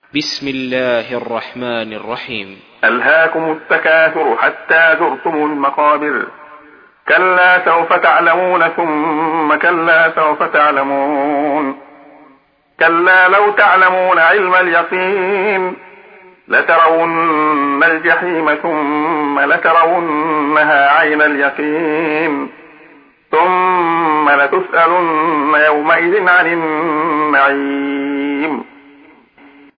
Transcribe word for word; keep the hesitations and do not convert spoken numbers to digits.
بسم الله الرحمن الرحيم. ألهاكم التكاثر حتى زرتم المقابر، كلا سوف تعلمون ثم كلا سوف تعلمون، كلا لو تعلمون علم اليقين لترون الجحيم ثم لترونها عين اليقين ثم لتسألن يومئذ عن النعيم.